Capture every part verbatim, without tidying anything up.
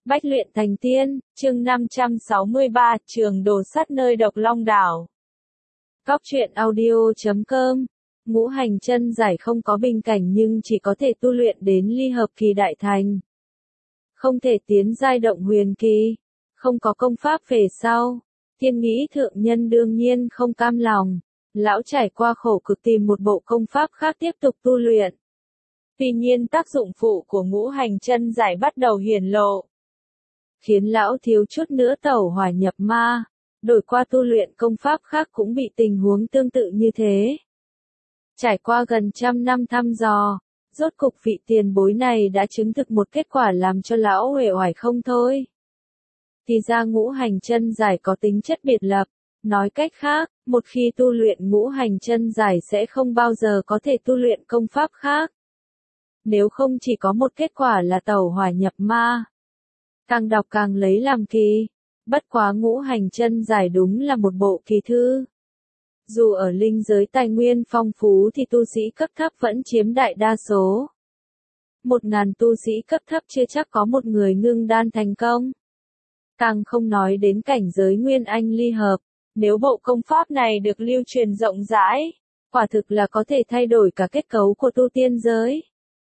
Bách luyện thành tiên, chương năm trăm sáu mươi ba, trường đồ sắt nơi độc long đảo. Cóc truyện audio chấm com. Ngũ hành chân giải không có bình cảnh nhưng chỉ có thể tu luyện đến ly hợp kỳ đại thành. Không thể tiến giai động huyền kỳ. Không có công pháp về sau. Thiên nghĩ thượng nhân đương nhiên không cam lòng. Lão trải qua khổ cực tìm một bộ công pháp khác tiếp tục tu luyện. Tuy nhiên tác dụng phụ của ngũ hành chân giải bắt đầu hiển lộ. Khiến lão thiếu chút nữa tẩu hỏa nhập ma, đổi qua tu luyện công pháp khác cũng bị tình huống tương tự như thế. Trải qua gần trăm năm thăm dò, rốt cục vị tiền bối này đã chứng thực một kết quả làm cho lão uể oải không thôi. Thì ra ngũ hành chân giải có tính chất biệt lập, nói cách khác, một khi tu luyện ngũ hành chân giải sẽ không bao giờ có thể tu luyện công pháp khác. Nếu không chỉ có một kết quả là tẩu hỏa nhập ma. Càng đọc càng lấy làm kỳ, bất quá ngũ hành chân giải đúng là một bộ kỳ thư. Dù ở linh giới tài nguyên phong phú thì tu sĩ cấp thấp vẫn chiếm đại đa số. Một ngàn tu sĩ cấp thấp chưa chắc có một người ngưng đan thành công. Càng không nói đến cảnh giới nguyên anh ly hợp, nếu bộ công pháp này được lưu truyền rộng rãi, quả thực là có thể thay đổi cả kết cấu của tu tiên giới.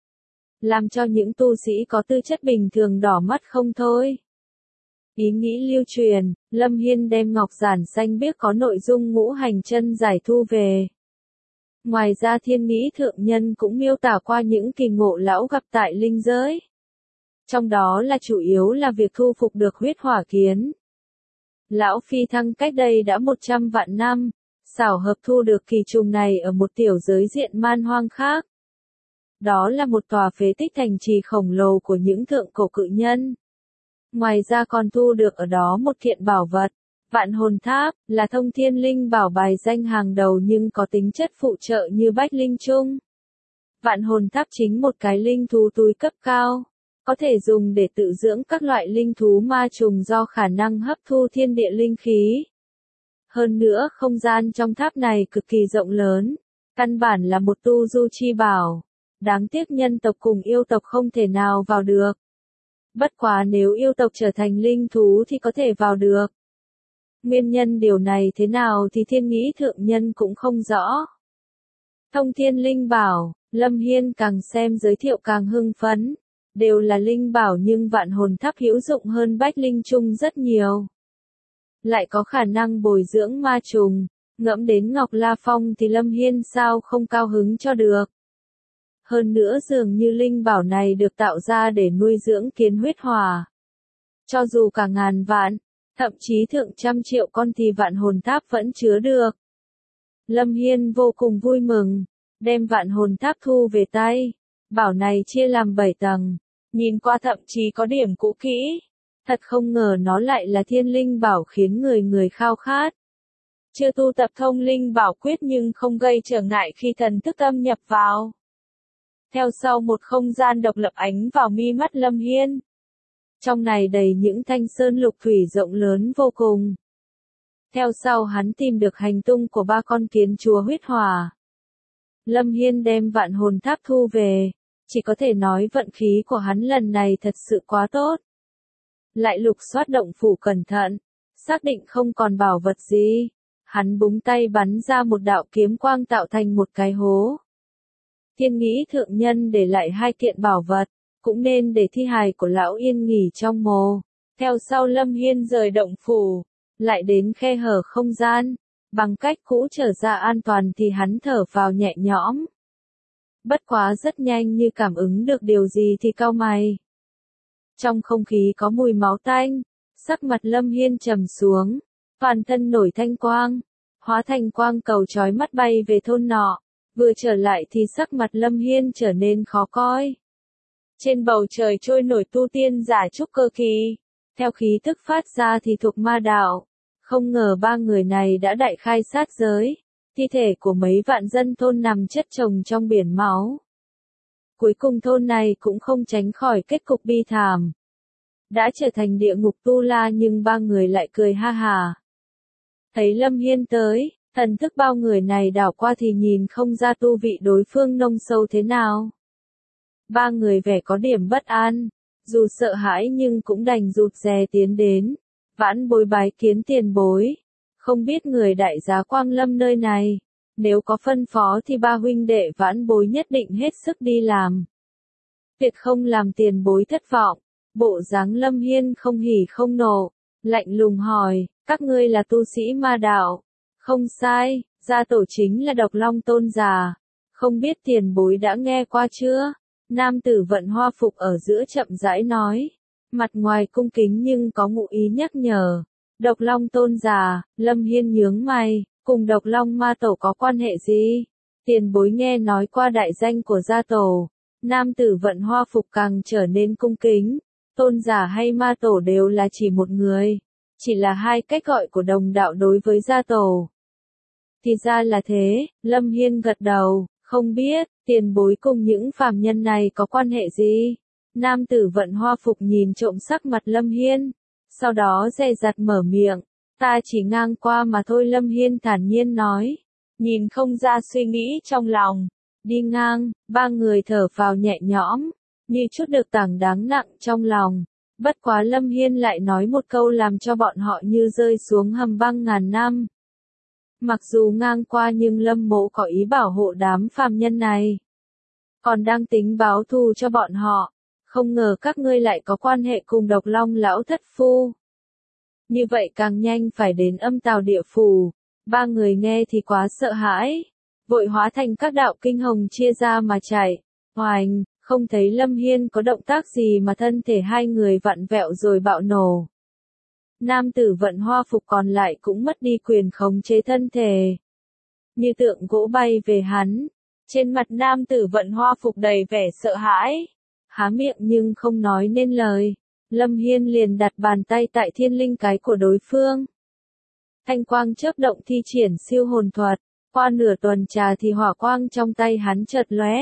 Làm cho những tu sĩ có tư chất bình thường đỏ mắt không thôi. Ý nghĩ lưu truyền, Lâm Hiên đem ngọc giản xanh biếc có nội dung ngũ hành chân giải thu về. Ngoài ra thiên nghĩ thượng nhân cũng miêu tả qua những kỳ ngộ lão gặp tại linh giới. Trong đó là chủ yếu là việc thu phục được huyết hỏa kiến. Lão phi thăng cách đây đã một trăm vạn năm, xảo hợp thu được kỳ trùng này ở một tiểu giới diện man hoang khác. Đó là một tòa phế tích thành trì khổng lồ của những thượng cổ cự nhân. Ngoài ra còn thu được ở đó một kiện bảo vật, vạn hồn tháp, là thông thiên linh bảo bài danh hàng đầu nhưng có tính chất phụ trợ như bách linh chung. Vạn hồn tháp chính một cái linh thú túi cấp cao, có thể dùng để tự dưỡng các loại linh thú ma trùng do khả năng hấp thu thiên địa linh khí. Hơn nữa không gian trong tháp này cực kỳ rộng lớn, căn bản là một tu du chi bảo. Đáng tiếc nhân tộc cùng yêu tộc không thể nào vào được. Bất quá nếu yêu tộc trở thành linh thú thì có thể vào được. Nguyên nhân điều này thế nào thì thiên nghĩ thượng nhân cũng không rõ. Thông thiên linh bảo, Lâm Hiên càng xem giới thiệu càng hưng phấn. Đều là linh bảo nhưng vạn hồn tháp hữu dụng hơn bách linh chung rất nhiều. Lại có khả năng bồi dưỡng ma trùng, ngẫm đến Ngọc La Phong thì Lâm Hiên sao không cao hứng cho được. Hơn nữa dường như linh bảo này được tạo ra để nuôi dưỡng kiến huyết hỏa. Cho dù cả ngàn vạn, thậm chí thượng trăm triệu con thì vạn hồn tháp vẫn chứa được. Lâm Hiên vô cùng vui mừng, đem vạn hồn tháp thu về tay. Bảo này chia làm bảy tầng, nhìn qua thậm chí có điểm cũ kỹ. Thật không ngờ nó lại là thiên linh bảo khiến người người khao khát. Chưa tu tập thông linh bảo quyết nhưng không gây trở ngại khi thần thức âm nhập vào. Theo sau một không gian độc lập ánh vào mi mắt Lâm Hiên. Trong này đầy những thanh sơn lục thủy rộng lớn vô cùng. Theo sau hắn tìm được hành tung của ba con kiến chúa huyết hỏa. Lâm Hiên đem vạn hồn tháp thu về, chỉ có thể nói vận khí của hắn lần này thật sự quá tốt. Lại lục soát động phủ cẩn thận, xác định không còn bảo vật gì. Hắn búng tay bắn ra một đạo kiếm quang tạo thành một cái hố. Thiên nghĩ thượng nhân để lại hai kiện bảo vật, cũng nên để thi hài của lão yên nghỉ trong mồ. Theo sau Lâm Hiên rời động phủ, lại đến khe hở không gian, bằng cách cũ trở ra an toàn thì hắn thở vào nhẹ nhõm. Bất quá rất nhanh như cảm ứng được điều gì thì cau mày. Trong không khí có mùi máu tanh, sắc mặt Lâm Hiên trầm xuống, toàn thân nổi thanh quang, hóa thành quang cầu chói mắt bay về thôn nọ. Vừa trở lại thì sắc mặt Lâm Hiên trở nên khó coi. Trên bầu trời trôi nổi tu tiên giả trúc cơ kỳ. Theo khí thức phát ra thì thuộc ma đạo. Không ngờ ba người này đã đại khai sát giới. Thi thể của mấy vạn dân thôn nằm chất chồng trong biển máu. Cuối cùng thôn này cũng không tránh khỏi kết cục bi thảm. Đã trở thành địa ngục tu la nhưng ba người lại cười ha hà. Thấy Lâm Hiên tới. Thần thức bao người này đảo qua thì nhìn không ra tu vị đối phương nông sâu thế nào. Ba người vẻ có điểm bất an, Dù sợ hãi nhưng cũng đành rụt rè tiến đến. Vãn Bối bái kiến tiền bối. Không biết người đại giá quang lâm nơi này. Nếu có phân phó thì ba huynh đệ Vãn Bối nhất định hết sức đi làm. Tuyệt không làm tiền bối thất vọng. Bộ dáng Lâm Hiên không hỉ không nộ. Lạnh lùng hỏi, các ngươi là tu sĩ ma đạo. Không sai, gia tổ chính là Độc Long Tôn giả. Không biết tiền bối đã nghe qua chưa? Nam tử vận hoa phục ở giữa chậm rãi nói. Mặt ngoài cung kính nhưng có ngụ ý nhắc nhở. Độc Long Tôn giả, Lâm Hiên nhướng mày, cùng Độc Long ma tổ có quan hệ gì? Tiền bối nghe nói qua đại danh của gia tổ. Nam tử vận hoa phục càng trở nên cung kính. Tôn giả hay ma tổ đều là chỉ một người. Chỉ là hai cách gọi của đồng đạo đối với gia tổ. Thì ra là thế, Lâm Hiên gật đầu, không biết, tiền bối cùng những phàm nhân này có quan hệ gì? Nam tử vận hoa phục nhìn trộm sắc mặt Lâm Hiên, sau đó dè dặt mở miệng, ta chỉ ngang qua mà thôi. Lâm Hiên thản nhiên nói, nhìn không ra suy nghĩ trong lòng, đi ngang, ba người thở phào nhẹ nhõm, như chút được tảng đáng nặng trong lòng. Bất quá Lâm Hiên lại nói một câu làm cho bọn họ như rơi xuống hầm băng ngàn năm. Mặc dù ngang qua nhưng Lâm Mộ có ý bảo hộ đám phàm nhân này. Còn đang tính báo thù cho bọn họ. Không ngờ các ngươi lại có quan hệ cùng Độc Long lão thất phu. Như vậy càng nhanh phải đến Âm Tào địa phủ. Ba người nghe thì quá sợ hãi. Vội hóa thành các đạo kinh hồng chia ra mà chạy. Hoành, không thấy Lâm Hiên có động tác gì mà thân thể hai người vặn vẹo rồi bạo nổ. Nam tử vận hoa phục còn lại cũng mất đi quyền khống chế thân thể. Như tượng gỗ bay về hắn. Trên mặt nam tử vận hoa phục đầy vẻ sợ hãi. Há miệng nhưng không nói nên lời. Lâm Hiên liền đặt bàn tay tại thiên linh cái của đối phương. Thanh quang chớp động thi triển siêu hồn thuật. Qua nửa tuần trà thì hỏa quang trong tay hắn chợt lóe.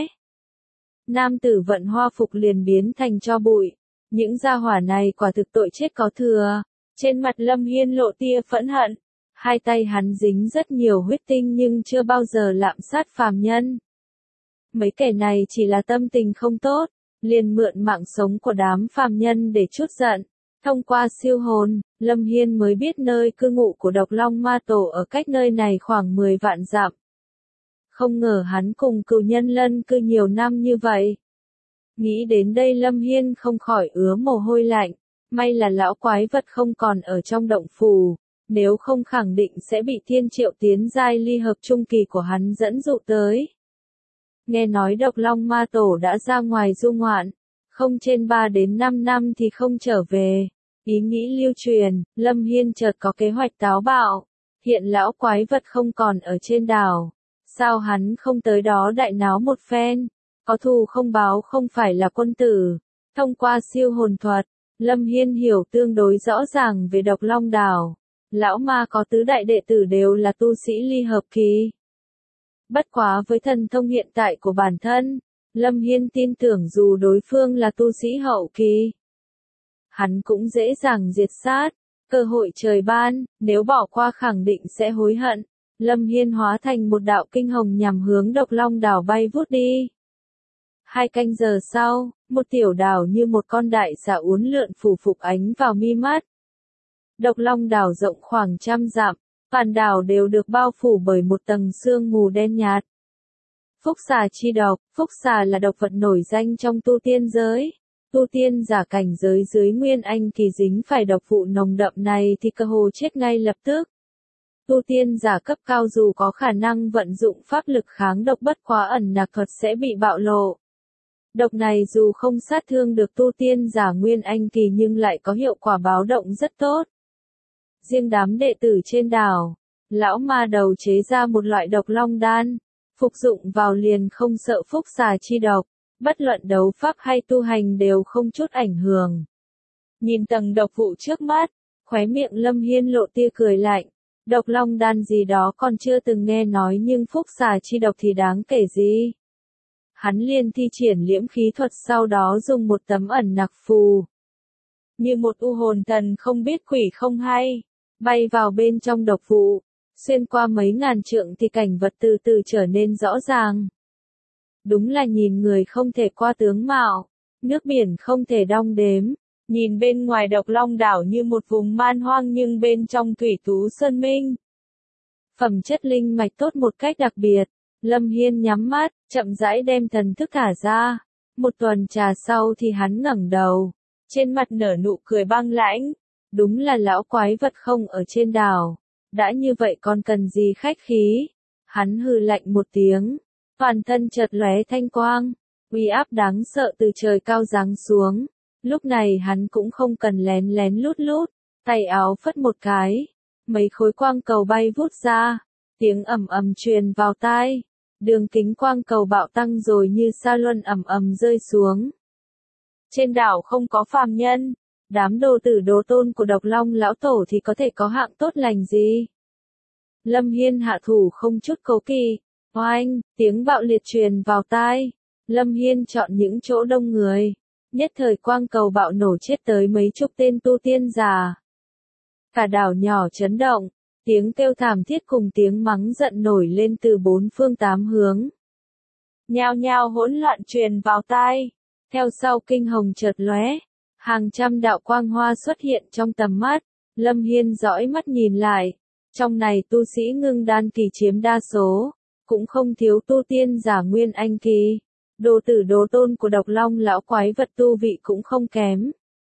Nam tử vận hoa phục liền biến thành tro bụi. Những gia hỏa này quả thực tội chết có thừa. Trên mặt Lâm Hiên lộ tia phẫn hận. Hai tay hắn dính rất nhiều huyết tinh nhưng chưa bao giờ lạm sát phàm nhân. Mấy kẻ này chỉ là tâm tình không tốt, liền mượn mạng sống của đám phàm nhân để trút giận. Thông qua siêu hồn, Lâm Hiên mới biết nơi cư ngụ của Độc Long ma tổ ở cách nơi này khoảng mười vạn dặm. Không ngờ hắn cùng cừu nhân lân cư nhiều năm như vậy. Nghĩ đến đây Lâm Hiên không khỏi ứa mồ hôi lạnh. May là lão quái vật không còn ở trong động phủ, nếu không khẳng định sẽ bị thiên triệu tiến giai ly hợp trung kỳ của hắn dẫn dụ tới. Nghe nói Độc Long ma tổ đã ra ngoài du ngoạn, không trên ba đến năm năm thì không trở về. Ý nghĩ lưu truyền, Lâm Hiên chợt có kế hoạch táo bạo. Hiện lão quái vật không còn ở trên đảo. Sao hắn không tới đó đại náo một phen? Có thù không báo không phải là quân tử. Thông qua siêu hồn thuật, Lâm Hiên hiểu tương đối rõ ràng về Độc Long đảo. Lão ma có tứ đại đệ tử đều là tu sĩ ly hợp kỳ. Bất quá với thần thông hiện tại của bản thân, Lâm Hiên tin tưởng dù đối phương là tu sĩ hậu kỳ, hắn cũng dễ dàng diệt sát. Cơ hội trời ban, nếu bỏ qua khẳng định sẽ hối hận. Lâm Hiên hóa thành một đạo kinh hồng nhằm hướng Độc Long đảo bay vút đi. Hai canh giờ sau, một tiểu đảo như một con đại xà uốn lượn phủ phục ánh vào mi mắt. Độc Long đảo rộng khoảng trăm dặm, toàn đảo đều được bao phủ bởi một tầng sương mù đen nhạt. Phúc xà chi độc, phúc xà là độc vật nổi danh trong tu tiên giới. Tu tiên giả cảnh giới dưới Nguyên Anh kỳ dính phải độc vụ nồng đậm này thì cơ hồ chết ngay lập tức. Tu tiên giả cấp cao dù có khả năng vận dụng pháp lực kháng độc bất quá ẩn nặc thuật sẽ bị bạo lộ. Độc này dù không sát thương được tu tiên giả Nguyên Anh kỳ nhưng lại có hiệu quả báo động rất tốt. Riêng đám đệ tử trên đảo, lão ma đầu chế ra một loại độc long đan, phục dụng vào liền không sợ phúc xà chi độc, bất luận đấu pháp hay tu hành đều không chút ảnh hưởng. Nhìn tầng độc vụ trước mắt, khóe miệng Lâm Hiên lộ tia cười lạnh, độc long đan gì đó còn chưa từng nghe nói nhưng phúc xà chi độc thì đáng kể gì. Hắn liền thi triển liễm khí thuật sau đó dùng một tấm ẩn nặc phù. Như một u hồn thần không biết quỷ không hay, bay vào bên trong độc vụ, xuyên qua mấy ngàn trượng thì cảnh vật từ từ trở nên rõ ràng. Đúng là nhìn người không thể qua tướng mạo, Nước biển không thể đong đếm, nhìn bên ngoài Độc Long đảo như một vùng man hoang nhưng bên trong thủy tú sơn minh. Phẩm chất linh mạch tốt một cách đặc biệt, Lâm Hiên nhắm mắt, chậm rãi đem thần thức thả ra. Một tuần trà sau thì hắn ngẩng đầu, trên mặt nở nụ cười băng lãnh. Đúng là lão quái vật không ở trên đảo, đã như vậy còn cần gì khách khí. Hắn hừ lạnh một tiếng, toàn thân chợt lóe thanh quang, uy áp đáng sợ từ trời cao giáng xuống. Lúc này hắn cũng không cần lén lén lút lút, tay áo phất một cái, mấy khối quang cầu bay vút ra, tiếng ầm ầm truyền vào tai, đường kính quang cầu bạo tăng rồi như sa luân ầm ầm rơi xuống. Trên đảo không có phàm nhân, đám đồ tử đồ tôn của Độc Long lão tổ thì có thể có hạng tốt lành gì? Lâm Hiên hạ thủ không chút cố kỵ, oanh, tiếng bạo liệt truyền vào tai. Lâm Hiên chọn những chỗ đông người, nhất thời quang cầu bạo nổ chết tới mấy chục tên tu tiên giả. Cả đảo nhỏ chấn động, tiếng kêu thảm thiết cùng tiếng mắng giận nổi lên từ bốn phương tám hướng. Nhao nhao hỗn loạn truyền vào tai, theo sau kinh hồng chợt lóe, hàng trăm đạo quang hoa xuất hiện trong tầm mắt. Lâm Hiên dõi mắt nhìn lại, trong này tu sĩ ngưng đan kỳ chiếm đa số, cũng không thiếu tu tiên giả nguyên anh kỳ. Đồ tử đồ tôn của Độc Long lão quái vật tu vị cũng không kém.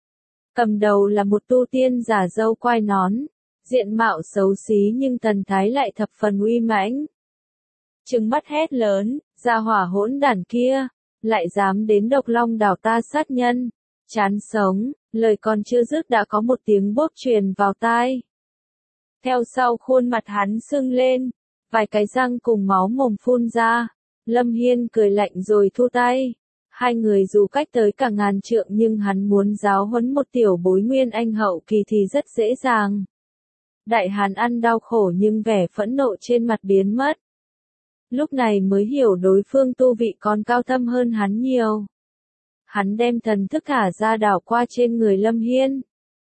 Cầm đầu là một tu tiên giả râu quai nón, diện mạo xấu xí nhưng thần thái lại thập phần uy mãnh. Trừng mắt hét lớn, gia hỏa hỗn đản kia, lại dám đến Độc Long đảo ta sát nhân, chán sống. Lời còn chưa dứt đã có một tiếng bốp truyền vào tai. Theo sau khuôn mặt hắn sưng lên, vài cái răng cùng máu mồm phun ra. Lâm Hiên cười lạnh rồi thu tay. Hai người dù cách tới cả ngàn trượng nhưng hắn muốn giáo huấn một tiểu bối nguyên anh hậu kỳ thì rất dễ dàng. Đại hán ăn đau khổ nhưng vẻ phẫn nộ trên mặt biến mất. Lúc này mới hiểu đối phương tu vị còn cao thâm hơn hắn nhiều. Hắn đem thần thức thả ra đảo qua trên người Lâm Hiên.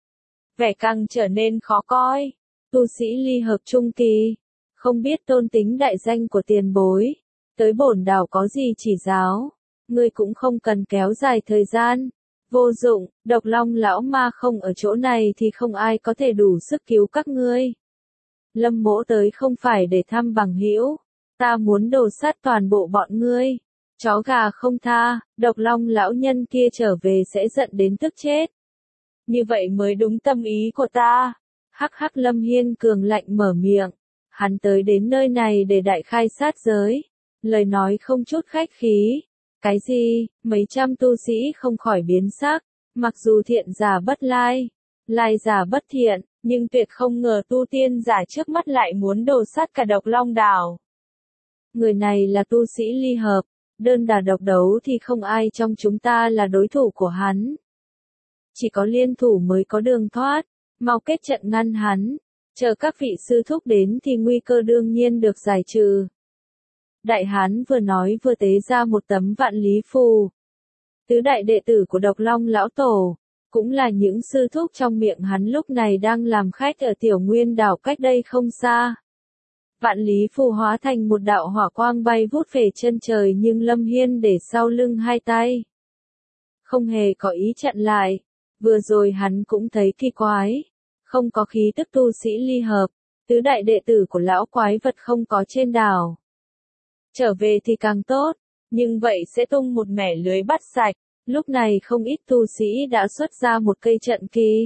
Vẻ càng trở nên khó coi. Tu sĩ ly hợp trung kỳ, không biết tôn tính đại danh của tiền bối. Tới bổn đảo có gì chỉ giáo, ngươi cũng không cần kéo dài thời gian. Vô dụng, Độc Long lão ma không ở chỗ này thì không ai có thể đủ sức cứu các ngươi. Lâm mỗ tới không phải để thăm bằng hữu, ta muốn đồ sát toàn bộ bọn ngươi. Chó gà không tha, Độc Long lão nhân kia trở về sẽ giận đến tức chết. Như vậy mới đúng tâm ý của ta. Hắc hắc Lâm Hiên cường lạnh mở miệng. Hắn tới đến nơi này để đại khai sát giới. Lời nói không chút khách khí. Cái gì, mấy trăm tu sĩ không khỏi biến sắc. Mặc dù thiện giả bất lai, lai giả bất thiện, nhưng tuyệt không ngờ tu tiên giả trước mắt lại muốn đồ sát cả Độc Long đảo. Người này là tu sĩ ly hợp. Đơn đả độc đấu thì không ai trong chúng ta là đối thủ của hắn. Chỉ có liên thủ mới có đường thoát, mau kết trận ngăn hắn, chờ các vị sư thúc đến thì nguy cơ đương nhiên được giải trừ. Đại hán vừa nói vừa tế ra một tấm vạn lý phù. Tứ đại đệ tử của Độc Long lão tổ, cũng là những sư thúc trong miệng hắn lúc này đang làm khách ở Tiểu Nguyên đảo cách đây không xa. Vạn lý phù hóa thành một đạo hỏa quang bay vút về chân trời nhưng Lâm Hiên để sau lưng hai tay. Không hề có ý chặn lại. Vừa rồi hắn cũng thấy kỳ quái. Không có khí tức tu sĩ ly hợp. Tứ đại đệ tử của lão quái vật không có trên đảo. Trở về thì càng tốt. Nhưng vậy sẽ tung một mẻ lưới bắt sạch. Lúc này không ít tu sĩ đã xuất ra một cây trận kỳ.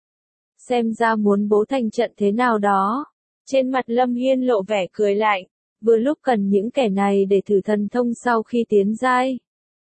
Xem ra muốn bố thành trận thế nào đó. Trên mặt Lâm Hiên lộ vẻ cười lạnh, vừa lúc cần những kẻ này để thử thần thông sau khi tiến giai.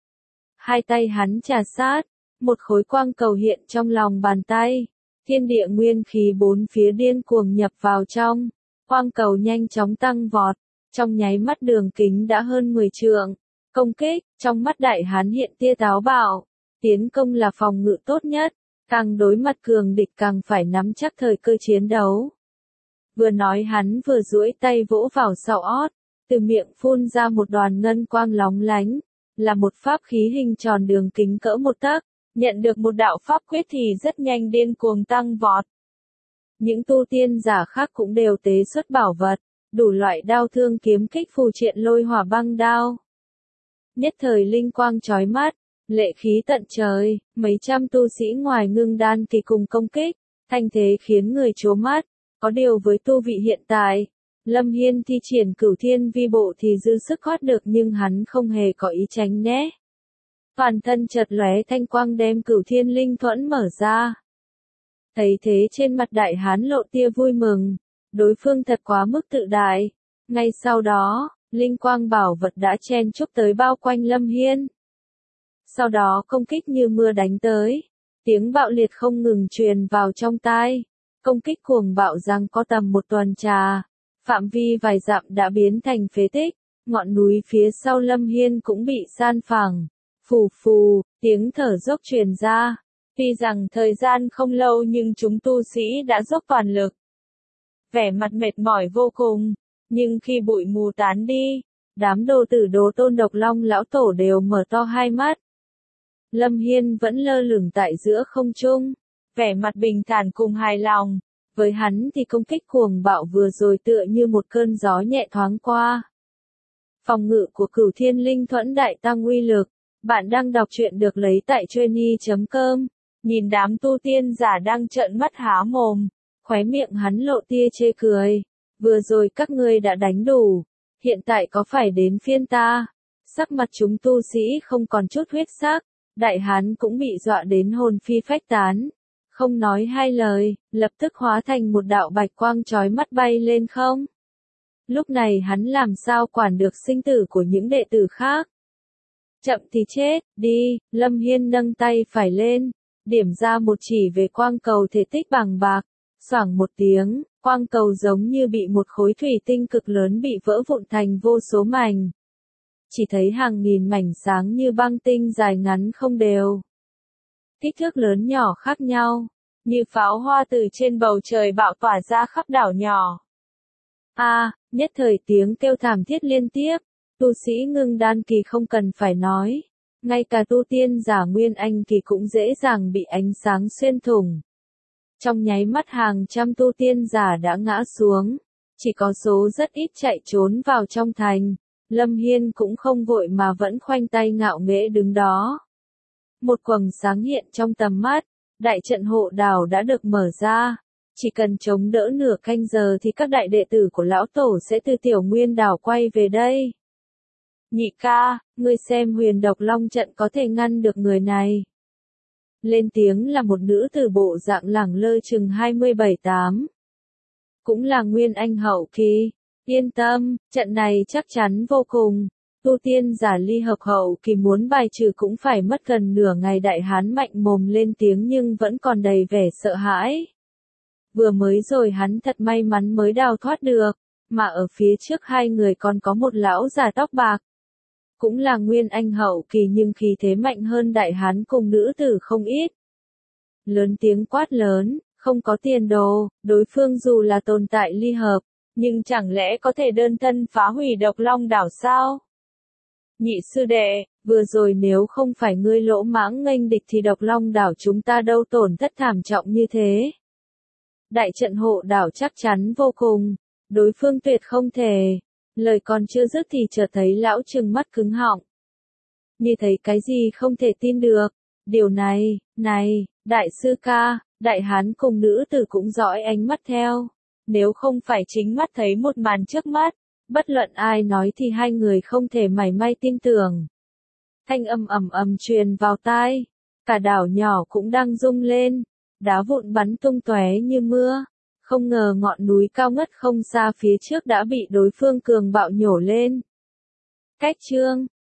Hai tay hắn trà sát, một khối quang cầu hiện trong lòng bàn tay, thiên địa nguyên khí bốn phía điên cuồng nhập vào trong, quang cầu nhanh chóng tăng vọt, trong nháy mắt đường kính đã hơn mười trượng, công kích, trong mắt đại hán hiện tia táo bạo, tiến công là phòng ngự tốt nhất, càng đối mặt cường địch càng phải nắm chắc thời cơ chiến đấu. Vừa nói hắn vừa duỗi tay vỗ vào sau ót, từ miệng phun ra một đoàn ngân quang lóng lánh, là một pháp khí hình tròn đường kính cỡ một tấc, nhận được một đạo pháp quyết thì rất nhanh điên cuồng tăng vọt. Những tu tiên giả khác cũng đều tế xuất bảo vật, đủ loại đao thương kiếm kích phù triện lôi hỏa băng đao. Nhất thời linh quang chói mắt, Lệ khí tận trời, mấy trăm tu sĩ ngoài ngưng đan kỳ cùng công kích, thanh thế khiến người trố mắt. Có điều với tu vị hiện tại, Lâm Hiên thi triển cửu thiên vi bộ thì dư sức thoát được, nhưng hắn không hề có ý tránh né. Toàn thân chợt lóe thanh quang đem cửu thiên linh thuẫn mở ra. Thấy thế trên mặt đại hán lộ tia vui mừng, đối phương thật quá mức tự đại. Ngay sau đó, linh quang bảo vật đã chen chúc tới bao quanh Lâm Hiên. Sau đó công kích như mưa đánh tới, tiếng bạo liệt không ngừng truyền vào trong tai. Công kích cuồng bạo rằng có tầm một tuần trà, phạm vi vài dặm đã biến thành phế tích, ngọn núi phía sau Lâm Hiên cũng bị san phẳng. Phù phù, tiếng thở dốc truyền ra. Tuy rằng thời gian không lâu nhưng chúng tu sĩ đã dốc toàn lực. Vẻ mặt mệt mỏi vô cùng, nhưng khi bụi mù tán đi, đám đồ tử Đồ Tôn Độc Long lão tổ đều mở to hai mắt. Lâm Hiên vẫn lơ lửng tại giữa không trung, vẻ mặt bình thản cùng hài lòng. Với hắn thì công kích cuồng bạo vừa rồi tựa như một cơn gió nhẹ thoáng qua. Phòng ngự của Cửu Thiên Linh Thuẫn đại tăng uy lực. Bạn đang đọc truyện được lấy tại Trainy chấm com. Nhìn đám tu tiên giả đang trợn mắt há mồm, khóe miệng hắn lộ tia chê cười. Vừa rồi các ngươi đã đánh đủ, hiện tại có phải đến phiên ta? Sắc mặt chúng tu sĩ không còn chút huyết sắc, đại hán cũng bị dọa đến hồn phi phách tán. Không nói hai lời, lập tức hóa thành một đạo bạch quang chói mắt bay lên không. Lúc này hắn làm sao quản được sinh tử của những đệ tử khác. Chậm thì chết, đi, Lâm Hiên nâng tay phải lên, điểm ra một chỉ về quang cầu thể tích bằng bạc, xoảng một tiếng, quang cầu giống như bị một khối thủy tinh cực lớn bị vỡ vụn thành vô số mảnh. Chỉ thấy hàng nghìn mảnh sáng như băng tinh dài ngắn không đều. Kích thước lớn nhỏ khác nhau, như pháo hoa từ trên bầu trời bạo tỏa ra khắp đảo nhỏ. A, à, nhất thời tiếng kêu thảm thiết liên tiếp. Tu sĩ ngưng đan kỳ không cần phải nói, ngay cả tu tiên giả nguyên anh kỳ cũng dễ dàng bị ánh sáng xuyên thủng. Trong nháy mắt hàng trăm tu tiên giả đã ngã xuống, chỉ có số rất ít chạy trốn vào trong thành. Lâm Hiên cũng không vội mà vẫn khoanh tay ngạo nghễ đứng đó. Một quầng sáng hiện trong tầm mắt, đại trận hộ đảo đã được mở ra. Chỉ cần chống đỡ nửa canh giờ thì các đại đệ tử của lão tổ sẽ từ Tiểu Nguyên đảo quay về đây. Nhị ca, ngươi xem Huyền Độc Long trận có thể ngăn được người này. Lên tiếng là một nữ tử bộ dạng lẳng lơ chừng hai mươi bảy tám. Cũng là nguyên anh hậu kỳ. Yên tâm, trận này chắc chắn vô cùng. Tu tiên giả ly hợp hậu kỳ muốn bài trừ cũng phải mất gần nửa ngày. Đại hán mạnh mồm lên tiếng nhưng vẫn còn đầy vẻ sợ hãi. Vừa mới rồi hắn thật may mắn mới đào thoát được, mà ở phía trước hai người còn có một lão già tóc bạc. Cũng là nguyên anh hậu kỳ nhưng khí thế mạnh hơn đại hán cùng nữ tử không ít. Lớn tiếng quát lớn, không có tiền đồ, đối phương dù là tồn tại ly hợp, nhưng chẳng lẽ có thể đơn thân phá hủy Độc Long đảo sao? Nhị sư đệ, vừa rồi nếu không phải ngươi lỗ mãng nghênh địch thì Độc Long đảo chúng ta đâu tổn thất thảm trọng như thế. Đại trận hộ đảo chắc chắn vô cùng, đối phương tuyệt không thể. Lời còn chưa dứt thì chợt thấy lão trừng mắt cứng họng. Như thấy cái gì không thể tin được. Điều này, này, đại sư ca, đại hán cùng nữ tử cũng dõi ánh mắt theo. Nếu không phải chính mắt thấy một màn trước mắt, bất luận ai nói thì hai người không thể mảy may tin tưởng. Thanh âm ầm ầm truyền vào tai, cả đảo nhỏ cũng đang rung lên, đá vụn bắn tung tóe như mưa. Không ngờ ngọn núi cao ngất không xa phía trước đã bị đối phương cường bạo nhổ lên. Cách chương